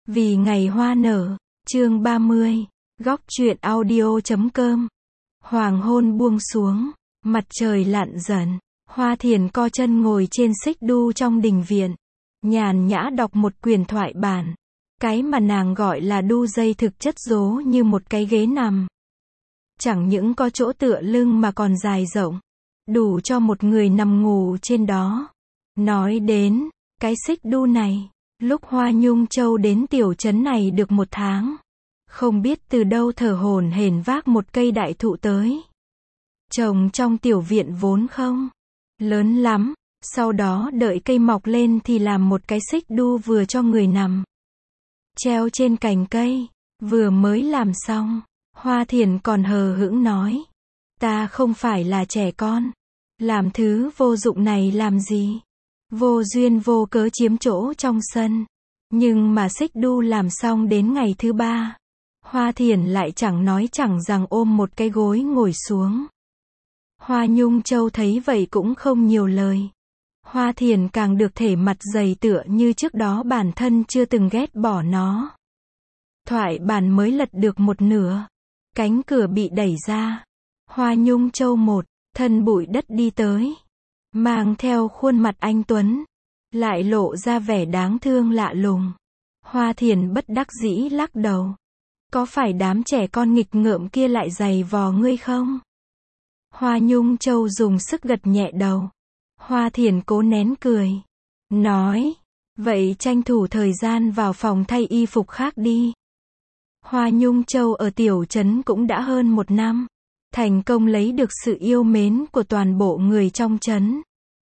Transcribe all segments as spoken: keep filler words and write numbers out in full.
Vì ngày hoa nở, chương ba mươi, góc truyện audio chấm com. Hoàng hôn buông xuống, mặt trời lặn dần, Hoa Thiền co chân ngồi trên xích đu trong đình viện, nhàn nhã đọc một quyển thoại bản. Cái mà nàng gọi là đu dây thực chất rố như một cái ghế nằm. Chẳng những có chỗ tựa lưng mà còn dài rộng, đủ cho một người nằm ngủ trên đó. Nói đến cái xích đu này, lúc Hoa Nhung Châu đến tiểu trấn này được một tháng, không biết từ đâu thở hổn hển vác một cây đại thụ tới. Trồng trong tiểu viện vốn không lớn lắm, sau đó đợi cây mọc lên thì làm một cái xích đu vừa cho người nằm. Treo trên cành cây, vừa mới làm xong, Hoa Thiền còn hờ hững nói, ta không phải là trẻ con, làm thứ vô dụng này làm gì, vô duyên vô cớ chiếm chỗ trong sân. Nhưng mà xích đu làm xong đến ngày thứ ba, Hoa Thiền lại chẳng nói chẳng rằng ôm một cái gối ngồi xuống. Hoa Nhung Châu thấy vậy cũng không nhiều lời. Hoa Thiền càng được thể mặt dày tựa như trước đó bản thân chưa từng ghét bỏ nó. Thoại bản mới lật được một nửa, cánh cửa bị đẩy ra. Hoa Nhung Châu một thân bụi đất đi tới, mang theo khuôn mặt anh tuấn, lại lộ ra vẻ đáng thương lạ lùng. Hoa Thiền bất đắc dĩ lắc đầu. Có phải đám trẻ con nghịch ngợm kia lại giày vò ngươi không? Hoa Nhung Châu dùng sức gật nhẹ đầu. Hoa Thiền cố nén cười, nói, vậy tranh thủ thời gian vào phòng thay y phục khác đi. Hoa Nhung Châu ở tiểu trấn cũng đã hơn một năm, thành công lấy được sự yêu mến của toàn bộ người trong trấn.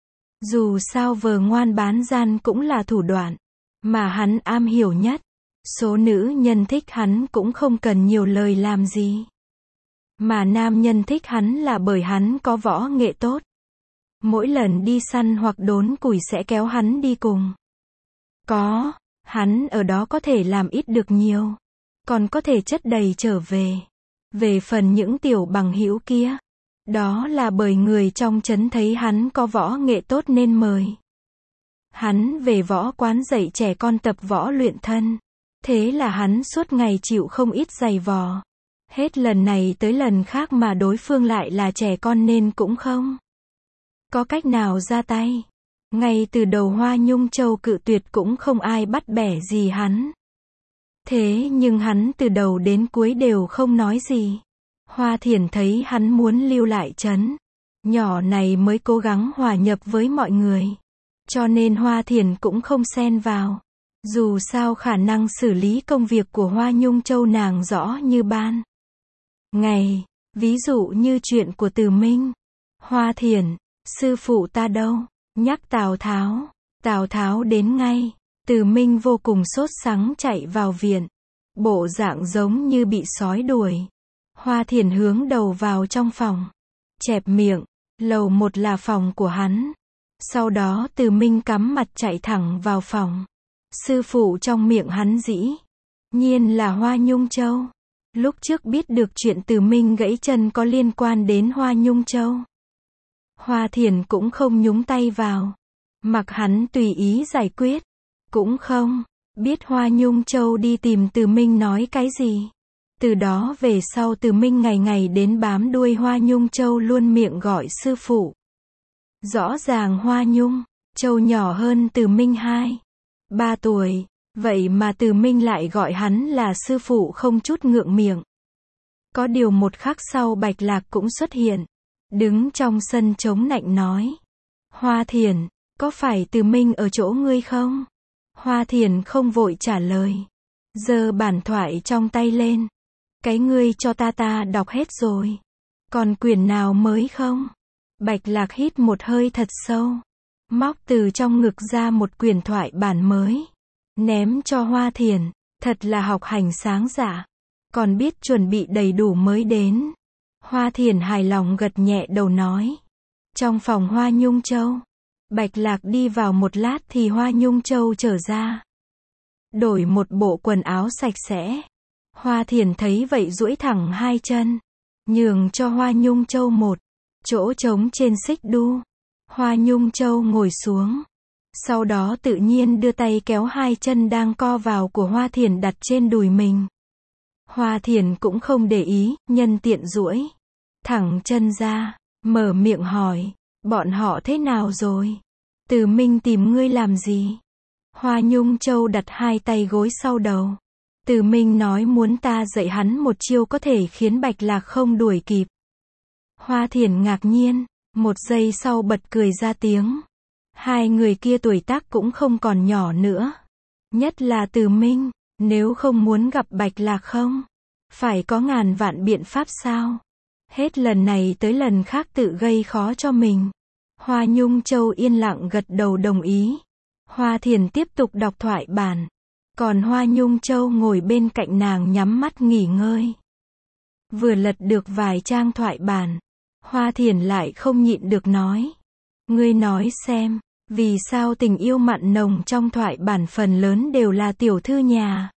Dù sao vờ ngoan bán gian cũng là thủ đoạn mà hắn am hiểu nhất. Số nữ nhân thích hắn cũng không cần nhiều lời làm gì. Mà nam nhân thích hắn là bởi hắn có võ nghệ tốt. Mỗi lần đi săn hoặc đốn củi sẽ kéo hắn đi cùng. Có hắn ở đó có thể làm ít được nhiều, còn có thể chất đầy trở về. Về phần những tiểu bằng hữu kia, đó là bởi người trong trấn thấy hắn có võ nghệ tốt nên mời hắn về võ quán dạy trẻ con tập võ luyện thân. Thế là hắn suốt ngày chịu không ít giày vò. Hết lần này tới lần khác mà đối phương lại là trẻ con nên cũng không có cách nào ra tay. Ngay từ đầu Hoa Nhung Châu cự tuyệt cũng không ai bắt bẻ gì hắn. Thế nhưng hắn từ đầu đến cuối đều không nói gì. Hoa Thiền thấy hắn muốn lưu lại trấn nhỏ này mới cố gắng hòa nhập với mọi người. Cho nên Hoa Thiền cũng không xen vào. Dù sao khả năng xử lý công việc của Hoa Nhung Châu nàng rõ như ban ngày. Ví dụ như chuyện của Từ Minh. Hoa Thiền, sư phụ ta đâu? Nhắc Tào Tháo. Tào Tháo đến ngay. Từ Minh vô cùng sốt sắng chạy vào viện. Bộ dạng giống như bị sói đuổi. Hoa Thiền hướng đầu vào trong phòng. Chẹp miệng. Lầu một là phòng của hắn. Sau đó Từ Minh cắm mặt chạy thẳng vào phòng. Sư phụ trong miệng hắn dĩ nhiên là Hoa Nhung Châu. Lúc trước biết được chuyện Từ Minh gãy chân có liên quan đến Hoa Nhung Châu, Hoa Thiền cũng không nhúng tay vào, mặc hắn tùy ý giải quyết. Cũng không biết Hoa Nhung Châu đi tìm Từ Minh nói cái gì. Từ đó về sau Từ Minh ngày ngày đến bám đuôi Hoa Nhung Châu luôn miệng gọi sư phụ. Rõ ràng Hoa Nhung Châu nhỏ hơn Từ Minh hai ba tuổi, vậy mà Từ Minh lại gọi hắn là sư phụ không chút ngượng miệng. Có điều một khắc sau Bạch Lạc cũng xuất hiện, đứng trong sân chống nạnh nói, Hoa Thiền, có phải Từ Minh ở chỗ ngươi không? Hoa Thiền không vội trả lời, giơ bản thoại trong tay lên, cái ngươi cho ta ta đọc hết rồi, còn quyển nào mới không? Bạch Lạc hít một hơi thật sâu, móc từ trong ngực ra một quyển thoại bản mới, ném cho Hoa Thiền. Thật là học hành sáng dạ, còn biết chuẩn bị đầy đủ mới đến. Hoa Thiền hài lòng gật nhẹ đầu nói. Trong phòng Hoa Nhung Châu, Bạch Lạc đi vào một lát thì Hoa Nhung Châu trở ra, đổi một bộ quần áo sạch sẽ. Hoa Thiền thấy vậy duỗi thẳng hai chân, nhường cho Hoa Nhung Châu một chỗ trống trên xích đu. Hoa Nhung Châu ngồi xuống, Sau đó tự nhiên đưa tay kéo hai chân đang co vào của Hoa Thiển đặt trên đùi mình. Hoa Thiển cũng không để ý, nhân tiện duỗi thẳng chân ra, mở miệng hỏi, bọn họ thế nào rồi? Từ Minh tìm ngươi làm gì? Hoa Nhung Châu đặt hai tay gối sau đầu. Từ Minh nói muốn ta dạy hắn một chiêu có thể khiến Bạch Lạc không đuổi kịp. Hoa Thiển ngạc nhiên, một giây sau bật cười ra tiếng. Hai người kia tuổi tác cũng không còn nhỏ nữa. Nhất là Từ Minh, nếu không muốn gặp Bạch Lạc không? Phải có ngàn vạn biện pháp sao? Hết lần này tới lần khác tự gây khó cho mình. Hoa Nhung Châu yên lặng gật đầu đồng ý. Hoa Thiển tiếp tục đọc thoại bản. Còn Hoa Nhung Châu ngồi bên cạnh nàng nhắm mắt nghỉ ngơi. Vừa lật được vài trang thoại bản, Hoa Thiển lại không nhịn được nói. Ngươi nói xem, vì sao tình yêu mặn nồng trong thoại bản phần lớn đều là tiểu thư nhà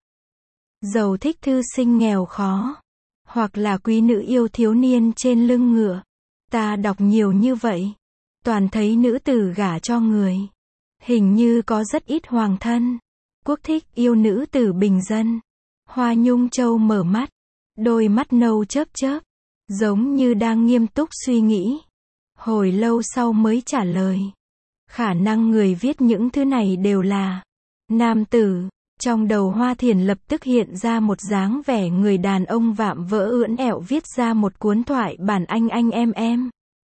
giàu thích thư sinh nghèo khó, hoặc là quý nữ yêu thiếu niên trên lưng ngựa. Ta đọc nhiều như vậy, toàn thấy nữ tử gả cho người. Hình như có rất ít hoàng thân, quốc thích yêu nữ tử bình dân. Hoa Nhung Châu mở mắt, đôi mắt nâu chớp chớp, giống như đang nghiêm túc suy nghĩ. Hồi lâu sau mới trả lời. Khả năng người viết những thứ này đều là nam tử. Trong đầu Hoa Thiển lập tức hiện ra một dáng vẻ người đàn ông vạm vỡ ưỡn ẹo viết ra một cuốn thoại bản anh anh em em.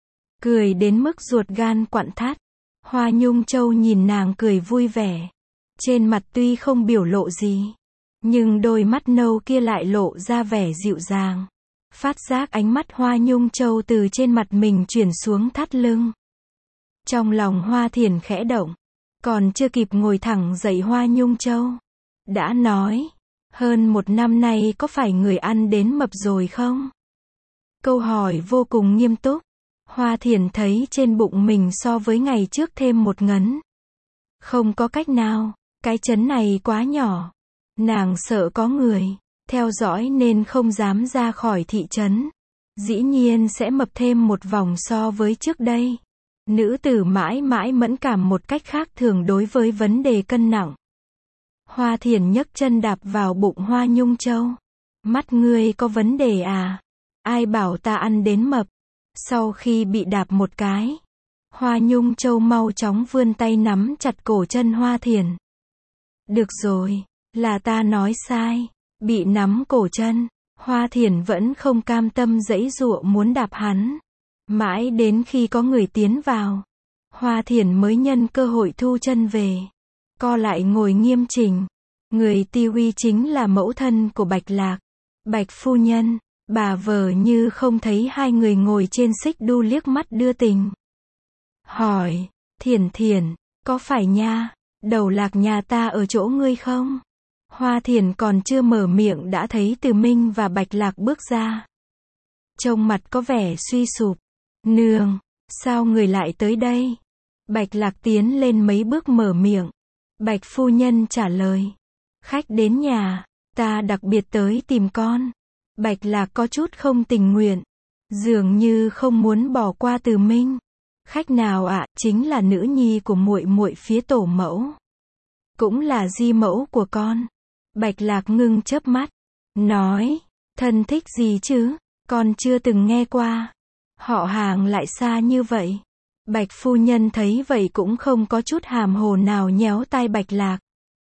Cười đến mức ruột gan quặn thắt. Hoa Nhung Châu nhìn nàng cười vui vẻ. Trên mặt tuy không biểu lộ gì, nhưng đôi mắt nâu kia lại lộ ra vẻ dịu dàng. Phát giác ánh mắt Hoa Nhung Châu từ trên mặt mình chuyển xuống thắt lưng. Trong lòng Hoa Thiển khẽ động. Còn chưa kịp ngồi thẳng dậy Hoa Nhung Châu đã nói, hơn một năm nay có phải người ăn đến mập rồi không? Câu hỏi vô cùng nghiêm túc. Hoa Thiển thấy trên bụng mình so với ngày trước thêm một ngấn. Không có cách nào, cái chấn này quá nhỏ. Nàng sợ có người theo dõi nên không dám ra khỏi thị trấn. Dĩ nhiên sẽ mập thêm một vòng so với trước đây. Nữ tử mãi mãi mẫn cảm một cách khác thường đối với vấn đề cân nặng. Hoa Thiển nhấc chân đạp vào bụng Hoa Nhung Châu. Mắt ngươi có vấn đề à? Ai bảo ta ăn đến mập? Sau khi bị đạp một cái, Hoa Nhung Châu mau chóng vươn tay nắm chặt cổ chân Hoa Thiển. Được rồi, là ta nói sai. Bị nắm cổ chân, Hoa Thiển vẫn không cam tâm giãy giụa muốn đạp hắn. Mãi đến khi có người tiến vào, Hoa Thiển mới nhân cơ hội thu chân về. Co lại ngồi nghiêm chỉnh. Người ti uy chính là mẫu thân của Bạch Lạc, Bạch phu nhân. Bà vờ như không thấy hai người ngồi trên xích đu liếc mắt đưa tình. Hỏi, Thiển Thiển, có phải nha, đầu lạc nhà ta ở chỗ ngươi không? Hoa Thiển còn chưa mở miệng đã thấy Từ Minh và Bạch Lạc bước ra. Trông mặt có vẻ suy sụp. Nương, sao người lại tới đây? Bạch Lạc tiến lên mấy bước mở miệng. Bạch phu nhân trả lời. Khách đến nhà, ta đặc biệt tới tìm con. Bạch Lạc có chút không tình nguyện, dường như không muốn bỏ qua Từ Minh. Khách nào ạ? À? Chính là nữ nhi của muội muội phía tổ mẫu, cũng là di mẫu của con. Bạch Lạc ngưng chớp mắt, nói, thân thích gì chứ? Con chưa từng nghe qua. Họ hàng lại xa như vậy. Bạch phu nhân thấy vậy cũng không có chút hàm hồ nào nhéo tai Bạch Lạc.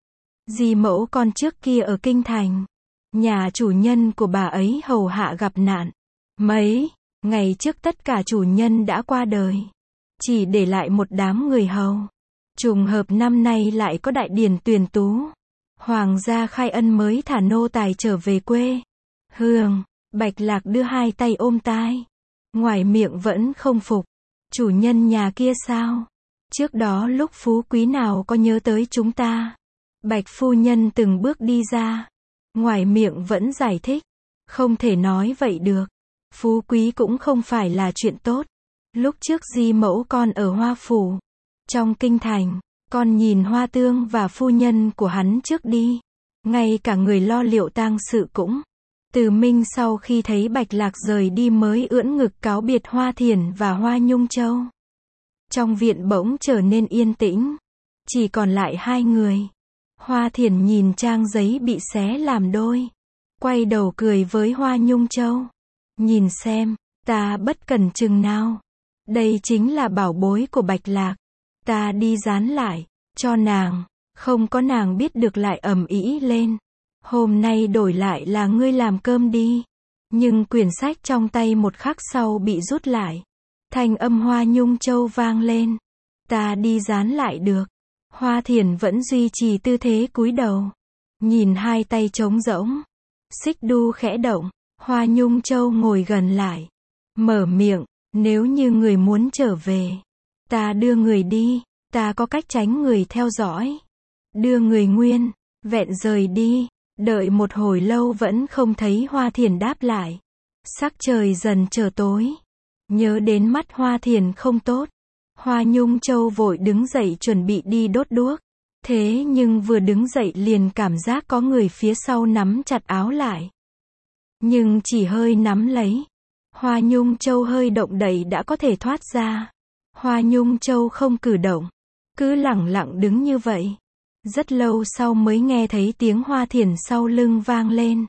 Di mẫu con trước kia ở Kinh Thành. Nhà chủ nhân của bà ấy hầu hạ gặp nạn. Mấy ngày trước tất cả chủ nhân đã qua đời, chỉ để lại một đám người hầu. Trùng hợp năm nay lại có đại điển tuyển tú. Hoàng gia khai ân mới thả nô tài trở về quê hương. Bạch Lạc đưa hai tay ôm tai, ngoài miệng vẫn không phục. Chủ nhân nhà kia sao? Trước đó lúc phú quý nào có nhớ tới chúng ta? Bạch phu nhân từng bước đi ra, ngoài miệng vẫn giải thích. Không thể nói vậy được. Phú quý cũng không phải là chuyện tốt. Lúc trước di mẫu con ở Hoa Phủ, trong Kinh Thành, con nhìn Hoa Tương và phu nhân của hắn trước đi. Ngay cả người lo liệu tang sự cũng. Từ Minh sau khi thấy Bạch Lạc rời đi mới ưỡn ngực cáo biệt Hoa Thiển và Hoa Nhung Châu. Trong viện bỗng trở nên yên tĩnh. Chỉ còn lại hai người. Hoa Thiền nhìn trang giấy bị xé làm đôi. Quay đầu cười với Hoa Nhung Châu. Nhìn xem, ta bất cẩn chừng nào. Đây chính là bảo bối của Bạch Lạc. Ta đi dán lại, cho nàng. Không có nàng biết được lại ầm ĩ lên. Hôm nay đổi lại là ngươi làm cơm đi. Nhưng quyển sách trong tay một khắc sau bị rút lại. Thanh âm Hoa Nhung Châu vang lên. Ta đi dán lại được. Hoa Thiền vẫn duy trì tư thế cúi đầu. Nhìn hai tay trống rỗng. Xích đu khẽ động. Hoa Nhung Châu ngồi gần lại. Mở miệng. Nếu như người muốn trở về. Ta đưa người đi. Ta có cách tránh người theo dõi. Đưa người nguyên. Vẹn rời đi. Đợi một hồi lâu vẫn không thấy Hoa Thiền đáp lại. Sắc trời dần trở tối. Nhớ đến mắt Hoa Thiền không tốt. Hoa Nhung Châu vội đứng dậy chuẩn bị đi đốt đuốc. Thế nhưng vừa đứng dậy liền cảm giác có người phía sau nắm chặt áo lại. Nhưng chỉ hơi nắm lấy. Hoa Nhung Châu hơi động đậy đã có thể thoát ra. Hoa Nhung Châu không cử động. Cứ lẳng lặng đứng như vậy. Rất lâu sau mới nghe thấy tiếng Hoa Thiền sau lưng vang lên.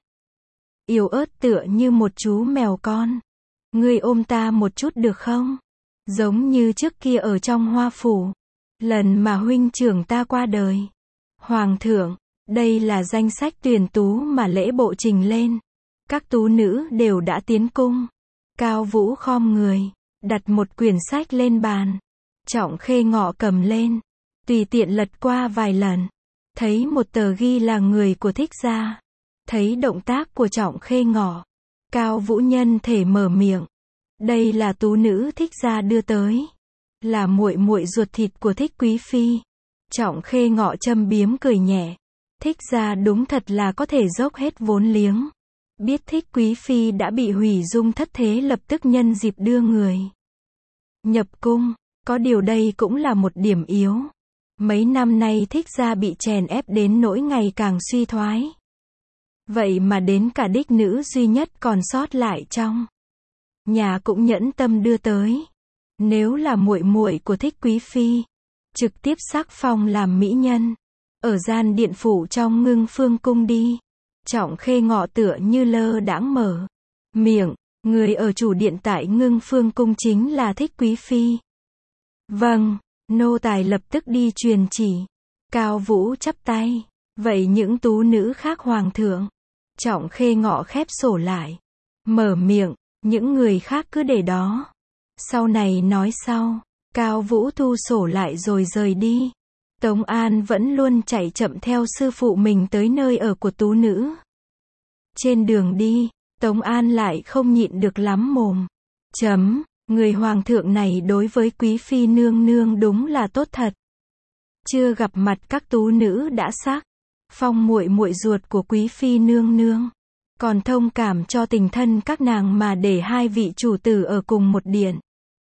Yếu ớt tựa như một chú mèo con. Ngươi ôm ta một chút được không? Giống như trước kia ở trong Hoa Phủ. Lần mà huynh trưởng ta qua đời. Hoàng thượng, đây là danh sách tuyển tú mà lễ bộ trình lên. Các tú nữ đều đã tiến cung. Cao Vũ khom người, đặt một quyển sách lên bàn. Trọng Khê Ngọ cầm lên. Tùy tiện lật qua vài lần. Thấy một tờ ghi là người của Thích gia. Thấy động tác của Trọng Khê Ngọ. Cao Vũ nhân thể mở miệng. Đây là tú nữ Thích gia đưa tới. Là muội muội ruột thịt của Thích Quý Phi. Trọng Khê Ngọ châm biếm cười nhẹ. Thích gia đúng thật là có thể dốc hết vốn liếng. Biết Thích Quý Phi đã bị hủy dung thất thế lập tức nhân dịp đưa người nhập cung. Có điều đây cũng là một điểm yếu. Mấy năm nay Thích gia bị chèn ép đến nỗi ngày càng suy thoái. Vậy mà đến cả đích nữ duy nhất còn sót lại trong nhà cũng nhẫn tâm đưa tới. Nếu là muội muội của Thích Quý Phi, trực tiếp sắc phong làm mỹ nhân. Ở gian điện phủ trong Ngưng Phương cung đi. Trọng Khê Ngọ tựa như lơ đãng mở miệng. Người ở chủ điện tại Ngưng Phương cung chính là Thích Quý Phi. Vâng, nô tài lập tức đi truyền chỉ. Cao Vũ chắp tay. Vậy những tú nữ khác hoàng thượng? Trọng Khê Ngọ khép sổ lại. Mở miệng. Những người khác cứ để đó. Sau này nói sau. Cao Vũ thu sổ lại rồi rời đi. Tống An vẫn luôn chạy chậm theo sư phụ mình tới nơi ở của tú nữ. Trên đường đi, Tống An lại không nhịn được lắm mồm. Chấm, người hoàng thượng này đối với Quý Phi nương nương đúng là tốt thật. Chưa gặp mặt các tú nữ đã xác phong muội muội ruột của Quý Phi nương nương. Còn thông cảm cho tình thân các nàng mà để hai vị chủ tử ở cùng một điện.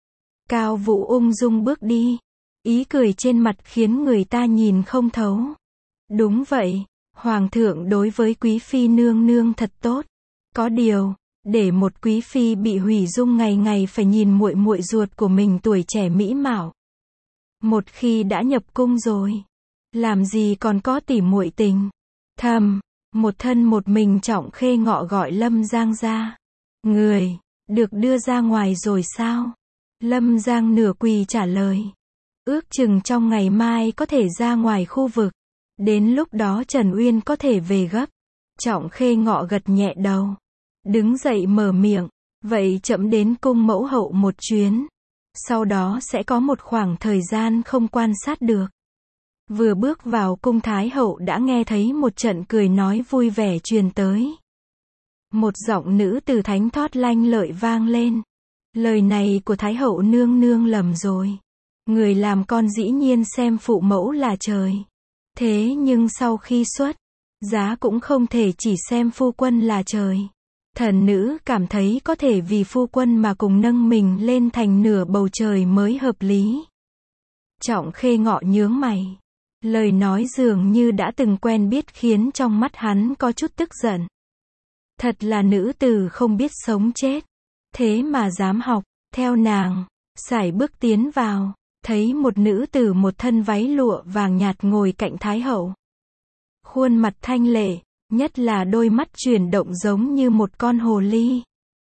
Cao Vũ ung dung bước đi. Ý cười trên mặt khiến người ta nhìn không thấu. Đúng vậy, hoàng thượng đối với Quý Phi nương nương thật tốt. Có điều, để một Quý Phi bị hủy dung ngày ngày phải nhìn muội muội ruột của mình tuổi trẻ mỹ mạo. Một khi đã nhập cung rồi, làm gì còn có tỉ muội tình. Thầm, một thân một mình Trọng Khê Ngọ gọi Lâm Giang ra. Người, được đưa ra ngoài rồi sao? Lâm Giang nửa quỳ trả lời. Ước chừng trong ngày mai có thể ra ngoài khu vực. Đến lúc đó Trần Uyên có thể về gấp. Trọng Khê Ngọ gật nhẹ đầu. Đứng dậy mở miệng. Vậy chậm đến cung mẫu hậu một chuyến. Sau đó sẽ có một khoảng thời gian không quan sát được. Vừa bước vào cung Thái hậu đã nghe thấy một trận cười nói vui vẻ truyền tới. Một giọng nữ từ thánh thót lanh lợi vang lên. Lời này của Thái hậu nương nương lầm rồi. Người làm con dĩ nhiên xem phụ mẫu là trời. Thế nhưng sau khi xuất giá cũng không thể chỉ xem phu quân là trời. Thần nữ cảm thấy có thể vì phu quân mà cùng nâng mình lên thành nửa bầu trời mới hợp lý. Trọng Khê Ngọ nhướng mày. Lời nói dường như đã từng quen biết khiến trong mắt hắn có chút tức giận. Thật là nữ tử không biết sống chết. Thế mà dám học, theo nàng, sải bước tiến vào. thấy một nữ tử một thân váy lụa vàng nhạt ngồi cạnh Thái hậu. Khuôn mặt thanh lệ, nhất là đôi mắt chuyển động giống như một con hồ ly.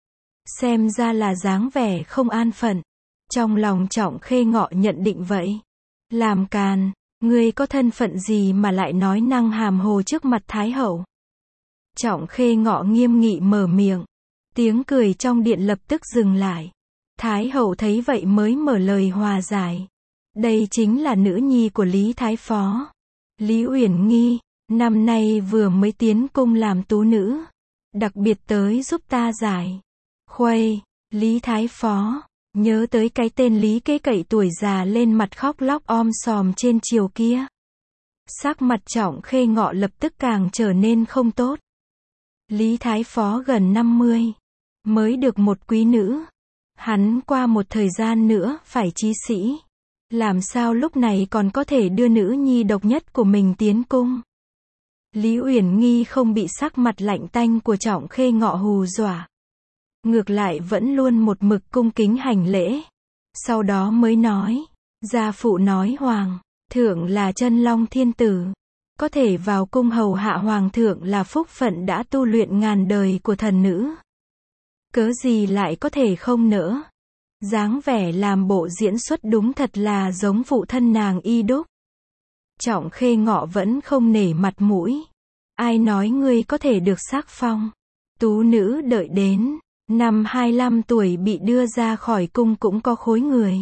Xem ra là dáng vẻ không an phận. Trong lòng Trọng Khê Ngọ nhận định vậy. Làm càn, ngươi có thân phận gì mà lại nói năng hàm hồ trước mặt Thái hậu? Trọng Khê Ngọ nghiêm nghị mở miệng. Tiếng cười trong điện lập tức dừng lại. Thái hậu thấy vậy mới mở lời hòa giải. Đây chính là nữ nhi của Lý Thái Phó. Lý Uyển Nghi, năm nay vừa mới tiến cung làm tú nữ. Đặc biệt tới giúp ta giải khuây. Lý Thái Phó, nhớ tới cái tên Lý Kế Cậy tuổi già lên mặt khóc lóc om sòm trên chiều kia. Sắc mặt Trọng Khê Ngọ lập tức càng trở nên không tốt. Lý Thái Phó gần năm mươi, mới được một quý nữ. Hắn qua một thời gian nữa phải chí sĩ. Làm sao lúc này còn có thể đưa nữ nhi độc nhất của mình tiến cung? Lý Uyển Nghi không bị sắc mặt lạnh tanh của Trọng Khê Ngọ hù dọa. Ngược lại vẫn luôn một mực cung kính hành lễ. Sau đó mới nói, gia phụ nói hoàng thượng là chân long thiên tử. Có thể vào cung hầu hạ hoàng thượng là phúc phận đã tu luyện ngàn đời của thần nữ. Cớ gì lại có thể không nỡ. Dáng vẻ làm bộ diễn xuất đúng thật là giống phụ thân nàng y đúc. Trọng Khê Ngọ vẫn không nể mặt mũi. Ai nói ngươi có thể được sắc phong? Tú nữ đợi đến năm hai mươi lăm tuổi bị đưa ra khỏi cung cũng có khối người.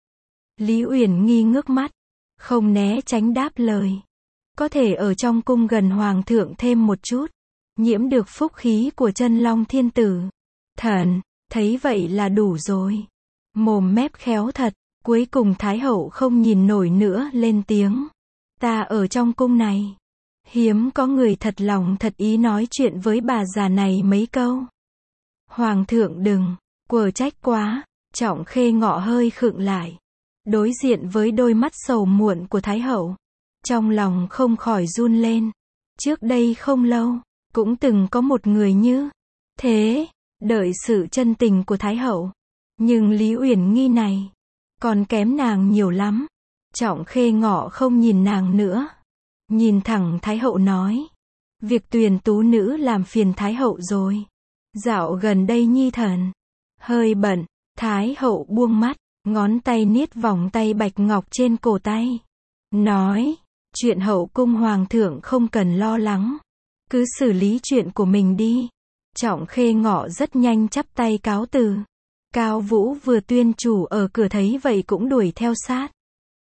Lý Uyển Nghi ngước mắt, không né tránh đáp lời. Có thể ở trong cung gần hoàng thượng thêm một chút, nhiễm được phúc khí của chân long thiên tử. Thần, thấy vậy là đủ rồi. Mồm mép khéo thật, cuối cùng Thái hậu không nhìn nổi nữa lên tiếng. Ta ở trong cung này, hiếm có người thật lòng thật ý nói chuyện với bà già này mấy câu. Hoàng thượng đừng, quở trách quá. Trọng Khê Ngọ hơi khựng lại. Đối diện với đôi mắt sầu muộn của Thái hậu, trong lòng không khỏi run lên. Trước đây không lâu, cũng từng có một người như thế, đợi sự chân tình của Thái hậu. Nhưng Lý Uyển Nghi này, còn kém nàng nhiều lắm. Trọng Khê Ngọ không nhìn nàng nữa. Nhìn thẳng Thái hậu nói. Việc tuyển tú nữ làm phiền Thái hậu rồi. Dạo gần đây nhi thần hơi bận. Thái hậu buông mắt, ngón tay niết vòng tay bạch ngọc trên cổ tay. Nói, chuyện hậu cung hoàng thượng không cần lo lắng. Cứ xử lý chuyện của mình đi. Trọng Khê Ngọ rất nhanh chắp tay cáo từ. Cao Vũ vừa tuyên chủ ở cửa thấy vậy cũng đuổi theo sát.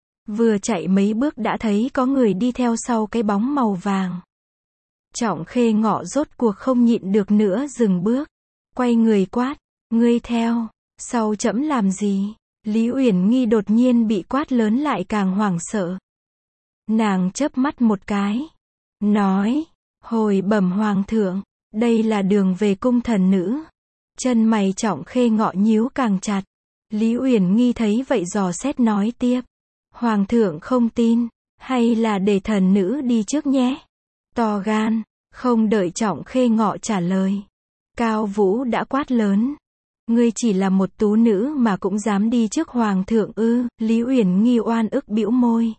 Vừa chạy mấy bước đã thấy có người đi theo sau cái bóng màu vàng. Trọng Khê Ngọ rốt cuộc không nhịn được nữa dừng bước. Quay người quát, ngươi theo sau trẫm làm gì? Lý Uyển Nghi đột nhiên bị quát lớn lại càng hoảng sợ. Nàng chớp mắt một cái. Nói, hồi bẩm hoàng thượng, đây là đường về cung thần nữ. Chân mày Trọng Khê Ngọ nhíu càng chặt. Lý Uyển Nghi thấy vậy dò xét nói tiếp. Hoàng thượng không tin, hay là để thần nữ đi trước nhé? To gan, không đợi Trọng Khê Ngọ trả lời. Cao Vũ đã quát lớn. Ngươi chỉ là một tú nữ mà cũng dám đi trước hoàng thượng ư? Lý Uyển Nghi oan ức bĩu môi.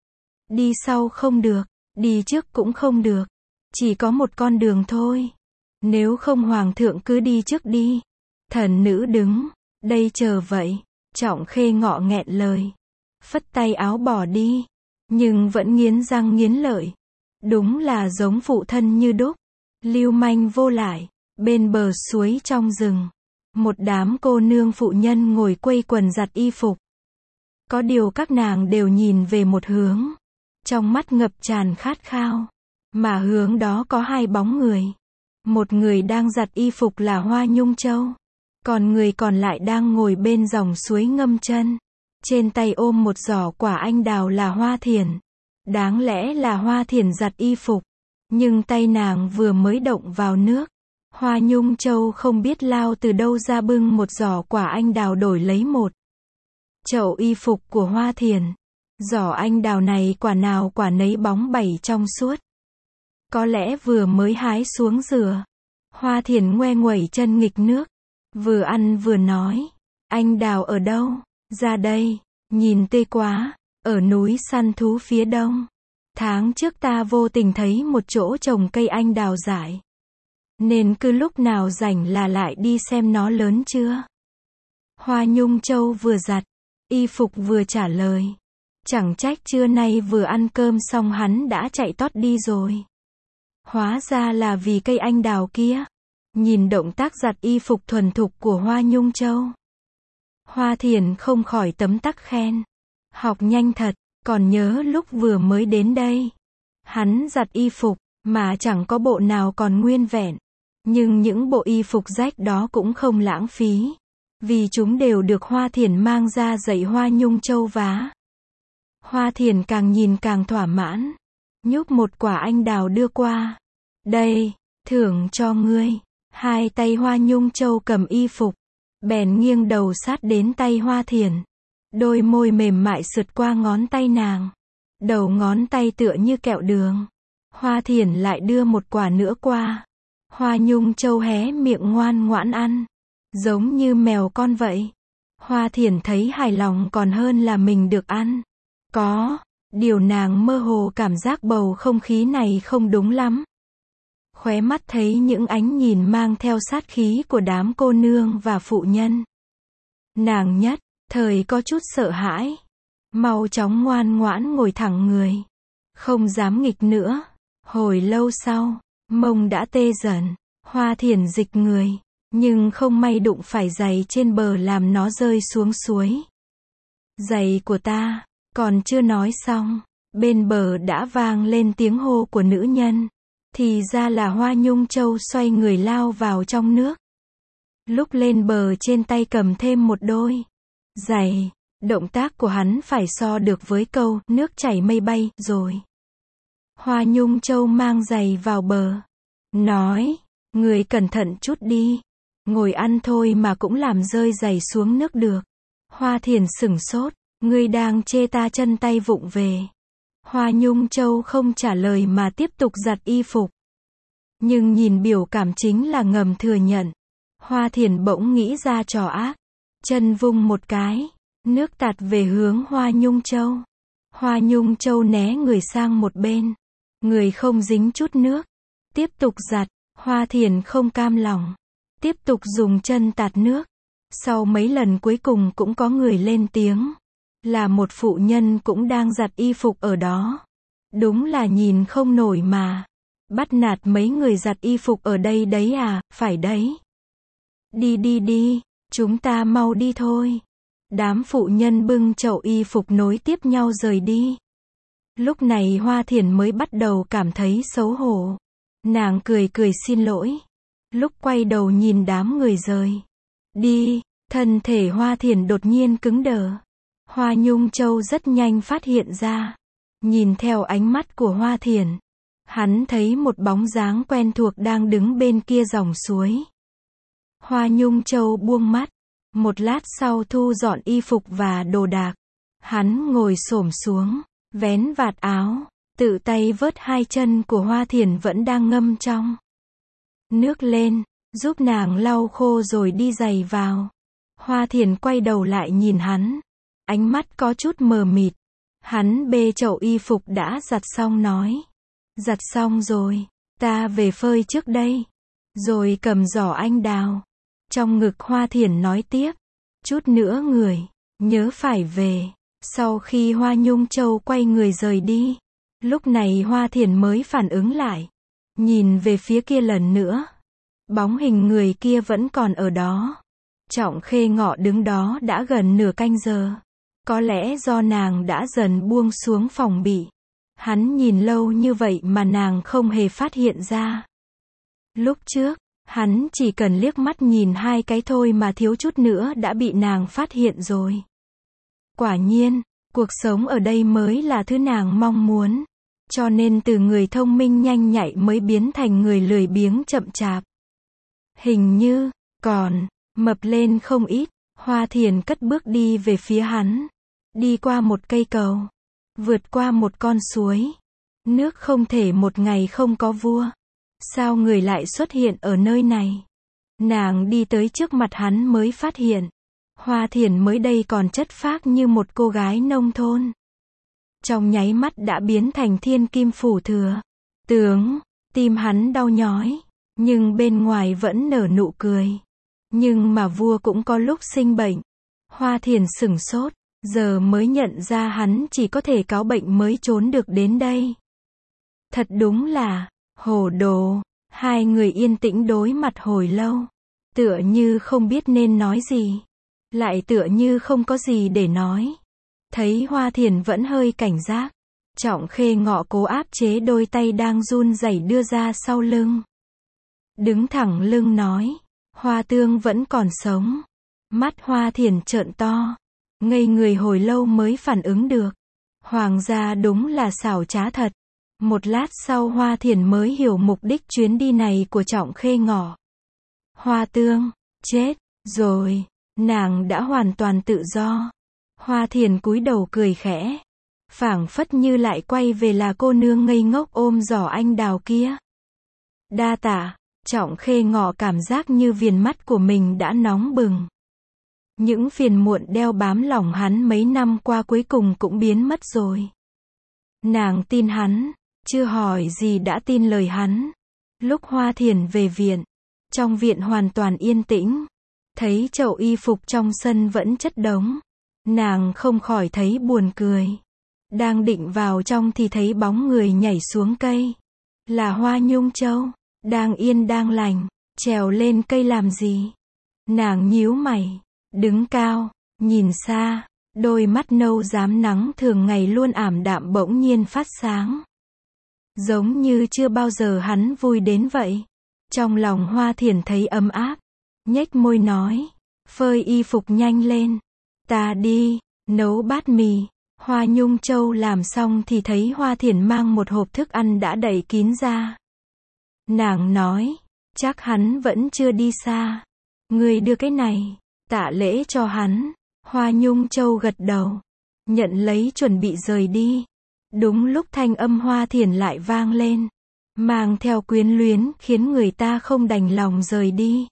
Đi sau không được, đi trước cũng không được. Chỉ có một con đường thôi. Nếu không hoàng thượng cứ đi trước đi. Thần nữ đứng đây chờ vậy. Trọng Khê Ngọ nghẹn lời. Phất tay áo bỏ đi. Nhưng vẫn nghiến răng nghiến lợi. Đúng là giống phụ thân như đúc. Lưu manh vô lại. Bên bờ suối trong rừng. Một đám cô nương phụ nhân ngồi quây quần giặt y phục. Có điều các nàng đều nhìn về một hướng. Trong mắt ngập tràn khát khao. Mà hướng đó có hai bóng người. Một người đang giặt y phục là Hoa Nhung Châu. Còn người còn lại đang ngồi bên dòng suối ngâm chân. Trên tay ôm một giỏ quả anh đào là Hoa Thiển. Đáng lẽ là Hoa Thiển giặt y phục. Nhưng tay nàng vừa mới động vào nước. Hoa Nhung Châu không biết lao từ đâu ra bưng một giỏ quả anh đào đổi lấy một chậu y phục của Hoa Thiển. Giỏ anh đào này quả nào quả nấy bóng bẩy trong suốt. Có lẽ vừa mới hái xuống rửa. Hoa Thiển ngoe nguẩy chân nghịch nước. Vừa ăn vừa nói. Anh đào ở đâu? Ra đây. Nhìn tê quá, ở núi săn thú phía đông. Tháng trước ta vô tình thấy một chỗ trồng cây anh đào dại. Nên cứ lúc nào rảnh là lại đi xem nó lớn chưa. Hoa Nhung Châu vừa giặt, y phục vừa trả lời. Chẳng trách trưa nay vừa ăn cơm xong hắn đã chạy tót đi rồi. Hóa ra là vì cây anh đào kia. Nhìn động tác giặt y phục thuần thục của Hoa Nhung Châu. Hoa Thiền không khỏi tấm tắc khen. Học nhanh thật, còn nhớ lúc vừa mới đến đây. Hắn giặt y phục, mà chẳng có bộ nào còn nguyên vẹn. Nhưng những bộ y phục rách đó cũng không lãng phí. Vì chúng đều được Hoa Thiền mang ra dạy Hoa Nhung Châu vá. Hoa Thiền càng nhìn càng thỏa mãn. Nhúc một quả anh đào đưa qua. Đây, thưởng cho ngươi. Hai tay Hoa Nhung Châu cầm y phục. Bèn nghiêng đầu sát đến tay Hoa Thiền. Đôi môi mềm mại sượt qua ngón tay nàng. Đầu ngón tay tựa như kẹo đường. Hoa Thiền lại đưa một quả nữa qua. Hoa Nhung Châu hé miệng ngoan ngoãn ăn. Giống như mèo con vậy. Hoa Thiền thấy hài lòng còn hơn là mình được ăn. Có, điều nàng mơ hồ cảm giác bầu không khí này không đúng lắm. Khóe mắt thấy những ánh nhìn mang theo sát khí của đám cô nương và phụ nhân. Nàng nhất thời có chút sợ hãi. Mau chóng ngoan ngoãn ngồi thẳng người. Không dám nghịch nữa. Hồi lâu sau, mông đã tê dần. Hoa Thiền dịch người. Nhưng không may đụng phải giày trên bờ làm nó rơi xuống suối. Giày của ta, còn chưa nói xong. Bên bờ đã vang lên tiếng hô của nữ nhân. Thì ra là Hoa Nhung Châu xoay người lao vào trong nước. Lúc lên bờ trên tay cầm thêm một đôi giày. Động tác của hắn phải so được với câu nước chảy mây bay rồi. Hoa Nhung Châu mang giày vào bờ. Nói, người cẩn thận chút đi. Ngồi ăn thôi mà cũng làm rơi giày xuống nước được. Hoa Thiền sửng sốt. Ngươi đang chê ta chân tay vụng về. Hoa Nhung Châu không trả lời mà tiếp tục giặt y phục. Nhưng nhìn biểu cảm chính là ngầm thừa nhận. Hoa Thiền bỗng nghĩ ra trò ác. Chân vung một cái. Nước tạt về hướng Hoa Nhung Châu. Hoa Nhung Châu né người sang một bên. Người không dính chút nước. Tiếp tục giặt. Hoa Thiền không cam lòng. Tiếp tục dùng chân tạt nước. Sau mấy lần cuối cùng cũng có người lên tiếng. Là một phụ nhân cũng đang giặt y phục ở đó. Đúng là nhìn không nổi mà. Bắt nạt mấy người giặt y phục ở đây đấy à, phải đấy. Đi đi đi, chúng ta mau đi thôi. Đám phụ nhân bưng chậu y phục nối tiếp nhau rời đi. Lúc này Hoa Thiền mới bắt đầu cảm thấy xấu hổ. Nàng cười cười xin lỗi. Lúc quay đầu nhìn đám người rời đi, thân thể Hoa Thiền đột nhiên cứng đờ. Hoa Nhung Châu rất nhanh phát hiện ra. Nhìn theo ánh mắt của Hoa Thiền, hắn thấy một bóng dáng quen thuộc đang đứng bên kia dòng suối. Hoa Nhung Châu buông mắt. Một lát sau thu dọn y phục và đồ đạc. Hắn ngồi xổm xuống, vén vạt áo, tự tay vớt hai chân của Hoa Thiền vẫn đang ngâm trong nước lên, giúp nàng lau khô rồi đi giày vào. Hoa Thiền quay đầu lại nhìn hắn. Ánh mắt có chút mờ mịt. Hắn bê chậu y phục đã giặt xong nói. Giặt xong rồi, ta về phơi trước đây. Rồi cầm giỏ anh đào. Trong ngực Hoa Thiền nói tiếp. Chút nữa người, nhớ phải về. Sau khi Hoa Nhung Châu quay người rời đi. Lúc này Hoa Thiền mới phản ứng lại. Nhìn về phía kia lần nữa. Bóng hình người kia vẫn còn ở đó. Trọng Khê Ngọ đứng đó đã gần nửa canh giờ. Có lẽ do nàng đã dần buông xuống phòng bị. Hắn nhìn lâu như vậy mà nàng không hề phát hiện ra. Lúc trước, hắn chỉ cần liếc mắt nhìn hai cái thôi mà thiếu chút nữa đã bị nàng phát hiện rồi. Quả nhiên, cuộc sống ở đây mới là thứ nàng mong muốn. Cho nên từ người thông minh nhanh nhạy mới biến thành người lười biếng chậm chạp. Hình như, còn, mập lên không ít. Hoa Thiền cất bước đi về phía hắn. Đi qua một cây cầu. Vượt qua một con suối. Nước không thể một ngày không có vua. Sao người lại xuất hiện ở nơi này? Nàng đi tới trước mặt hắn mới phát hiện. Hoa Thiền mới đây còn chất phác như một cô gái nông thôn. Trong nháy mắt đã biến thành thiên kim phủ thừa. Tướng, tim hắn đau nhói, nhưng bên ngoài vẫn nở nụ cười. Nhưng mà vua cũng có lúc sinh bệnh. Hoa Thiền sửng sốt, giờ mới nhận ra hắn chỉ có thể cáo bệnh mới trốn được đến đây. Thật đúng là, hồ đồ. Hai người yên tĩnh đối mặt hồi lâu. Tựa như không biết nên nói gì. Lại tựa như không có gì để nói. Thấy Hoa Thiền vẫn hơi cảnh giác. Trọng Khê Ngọ cố áp chế đôi tay đang run rẩy đưa ra sau lưng. Đứng thẳng lưng nói. Hoa Tương vẫn còn sống. Mắt Hoa Thiền trợn to. Ngây người hồi lâu mới phản ứng được. Hoàng gia đúng là xảo trá thật. Một lát sau Hoa Thiền mới hiểu mục đích chuyến đi này của Trọng Khê Ngọ. Hoa Tương, chết, rồi, nàng đã hoàn toàn tự do. Hoa Thiền cúi đầu cười khẽ. Phảng phất như lại quay về là cô nương ngây ngốc ôm giỏ anh đào kia. Đa tạ, Trọng Khê Ngọ cảm giác như viền mắt của mình đã nóng bừng. Những phiền muộn đeo bám lòng hắn mấy năm qua cuối cùng cũng biến mất rồi. Nàng tin hắn, chưa hỏi gì đã tin lời hắn. Lúc Hoa Thiền về viện, trong viện hoàn toàn yên tĩnh. Thấy chậu y phục trong sân vẫn chất đống. Nàng không khỏi thấy buồn cười. Đang định vào trong thì thấy bóng người nhảy xuống cây. Là Hoa Nhung Châu, đang yên đang lành, trèo lên cây làm gì? Nàng nhíu mày, đứng cao, nhìn xa, đôi mắt nâu rám nắng thường ngày luôn ảm đạm bỗng nhiên phát sáng. Giống như chưa bao giờ hắn vui đến vậy. Trong lòng Hoa Thiền thấy ấm áp, nhếch môi nói, phơi y phục nhanh lên, ta đi, nấu bát mì. Hoa Nhung Châu làm xong thì thấy Hoa Thiền mang một hộp thức ăn đã đậy kín ra. Nàng nói, chắc hắn vẫn chưa đi xa. Người đưa cái này, tạ lễ cho hắn. Hoa Nhung Châu gật đầu, nhận lấy chuẩn bị rời đi. Đúng lúc thanh âm Hoa Thiền lại vang lên, mang theo quyến luyến khiến người ta không đành lòng rời đi.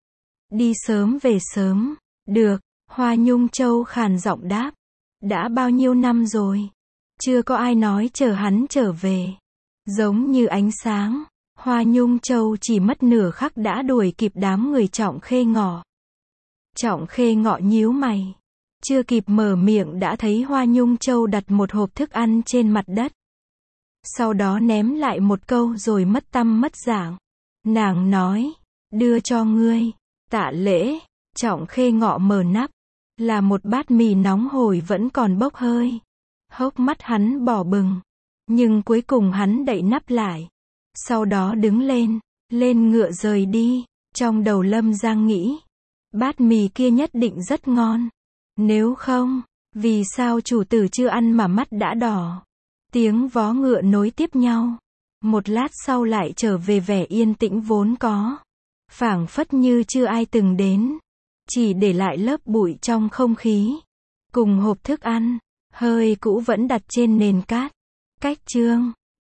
Đi sớm về sớm, được, Hoa Nhung Châu khàn giọng đáp. Đã bao nhiêu năm rồi, chưa có ai nói chờ hắn trở về. Giống như ánh sáng, Hoa Nhung Châu chỉ mất nửa khắc đã đuổi kịp đám người Trọng Khê Ngọ. Trọng Khê Ngọ nhíu mày, chưa kịp mở miệng đã thấy Hoa Nhung Châu đặt một hộp thức ăn trên mặt đất. Sau đó ném lại một câu rồi mất tăm mất dạng. Nàng nói, đưa cho ngươi, tạ lễ. Trọng Khê Ngọ mở nắp, là một bát mì nóng hổi vẫn còn bốc hơi. Hốc mắt hắn đỏ bừng, nhưng cuối cùng hắn đậy nắp lại. Sau đó đứng lên, lên ngựa rời đi. Trong đầu Lâm Giang nghĩ, bát mì kia nhất định rất ngon. Nếu không, vì sao chủ tử chưa ăn mà mắt đã đỏ? Tiếng vó ngựa nối tiếp nhau. Một lát sau lại trở về vẻ yên tĩnh vốn có. Phảng phất như chưa ai từng đến. Chỉ để lại lớp bụi trong không khí. Cùng hộp thức ăn, hơi cũ vẫn đặt trên nền cát. Cách chương